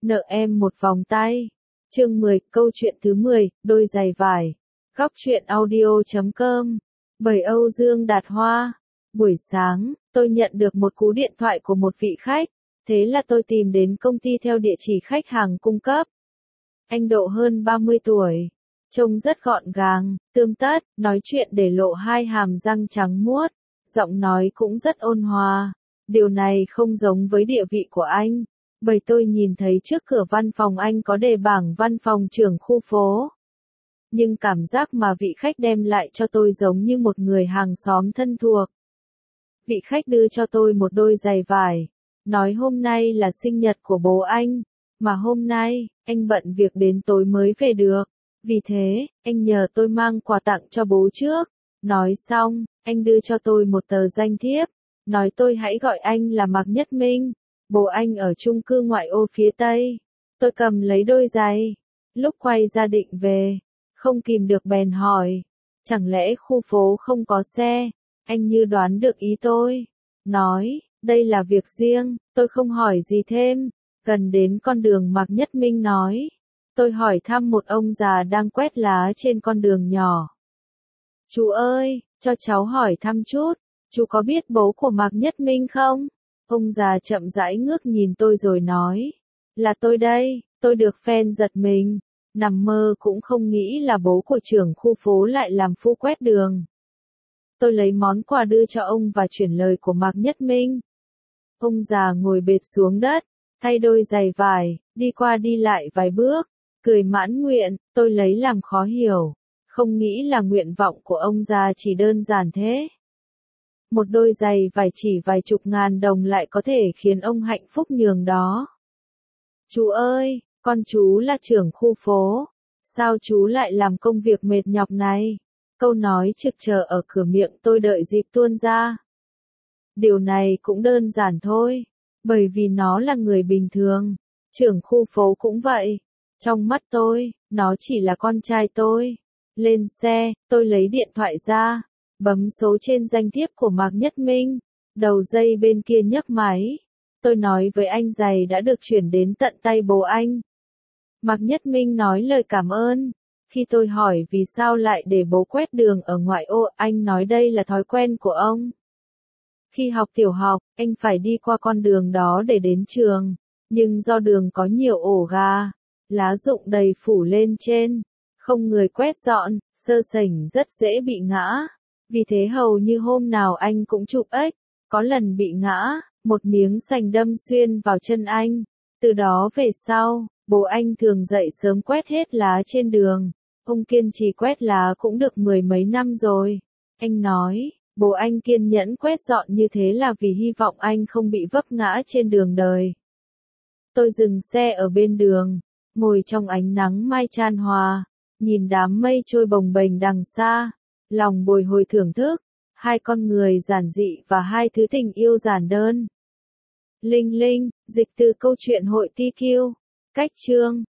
Nợ em một vòng tay. Chương 10, câu chuyện thứ 10, đôi giày vải. Góc truyện audio.com. Bởi Âu Dương Đạt Hoa. Buổi sáng, tôi nhận được một cú điện thoại của một vị khách. Thế là tôi tìm đến công ty theo địa chỉ khách hàng cung cấp. Anh độ hơn 30 tuổi. Trông rất gọn gàng, tươm tất, nói chuyện để lộ hai hàm răng trắng muốt. Giọng nói cũng rất ôn hòa. Điều này không giống với địa vị của anh. Bởi tôi nhìn thấy trước cửa văn phòng anh có đề bảng văn phòng trưởng khu phố. Nhưng cảm giác mà vị khách đem lại cho tôi giống như một người hàng xóm thân thuộc. Vị khách đưa cho tôi một đôi giày vải. Nói hôm nay là sinh nhật của bố anh. Mà hôm nay, anh bận việc đến tối mới về được. Vì thế, anh nhờ tôi mang quà tặng cho bố trước. Nói xong, anh đưa cho tôi một tờ danh thiếp. Nói tôi hãy gọi anh là Mạc Nhất Minh. Bố anh ở chung cư ngoại ô phía Tây. Tôi cầm lấy đôi giày. Lúc quay ra định về, không kìm được bèn hỏi. Chẳng lẽ khu phố không có xe? Anh như đoán được ý tôi. Nói, đây là việc riêng, tôi không hỏi gì thêm. Gần đến con đường Mạc Nhất Minh nói. Tôi hỏi thăm một ông già đang quét lá trên con đường nhỏ. Chú ơi, cho cháu hỏi thăm chút. Chú có biết bố của Mạc Nhất Minh không? Ông già chậm rãi ngước nhìn tôi rồi nói. Là tôi đây, tôi được phen giật mình. Nằm mơ cũng không nghĩ là bố của trưởng khu phố lại làm phu quét đường. Tôi lấy món quà đưa cho ông và chuyển lời của Mạc Nhất Minh. Ông già ngồi bệt xuống đất, thay đôi giày vải, đi qua đi lại vài bước, cười mãn nguyện, tôi lấy làm khó hiểu. Không nghĩ là nguyện vọng của ông già chỉ đơn giản thế. Một đôi giày vải chỉ vài chục ngàn đồng lại có thể khiến ông hạnh phúc nhường đó. Chú ơi, con chú là trưởng khu phố. Sao chú lại làm công việc mệt nhọc này? Câu nói trực chờ ở cửa miệng tôi đợi dịp tuôn ra. Điều này cũng đơn giản thôi. Bởi vì nó là người bình thường. Trưởng khu phố cũng vậy. Trong mắt tôi, nó chỉ là con trai tôi. Lên xe, tôi lấy điện thoại ra. Bấm số trên danh thiếp của Mạc Nhất Minh. Đầu dây bên kia nhấc máy. Tôi nói với anh giày đã được chuyển đến tận tay bố anh. Mạc Nhất Minh nói lời cảm ơn. Khi tôi hỏi vì sao lại để bố quét đường ở ngoại ô, anh nói đây là thói quen của ông. Khi học tiểu học, anh phải đi qua con đường đó để đến trường. Nhưng do đường có nhiều ổ gà, lá rụng đầy phủ lên trên, không người quét dọn, sơ sẩy rất dễ bị ngã. Vì thế hầu như hôm nào anh cũng chụp ếch, có lần bị ngã, một miếng sành đâm xuyên vào chân anh. Từ đó về sau, bố anh thường dậy sớm quét hết lá trên đường. Ông kiên trì quét lá cũng được 10 mấy năm rồi. Anh nói, bố anh kiên nhẫn quét dọn như thế là vì hy vọng anh không bị vấp ngã trên đường đời. Tôi dừng xe ở bên đường, ngồi trong ánh nắng mai chan hòa, nhìn đám mây trôi bồng bềnh đằng xa, lòng bồi hồi thưởng thức, hai con người giản dị và hai thứ tình yêu giản đơn. Linh Linh, dịch từ câu chuyện hội TQ, cách chương.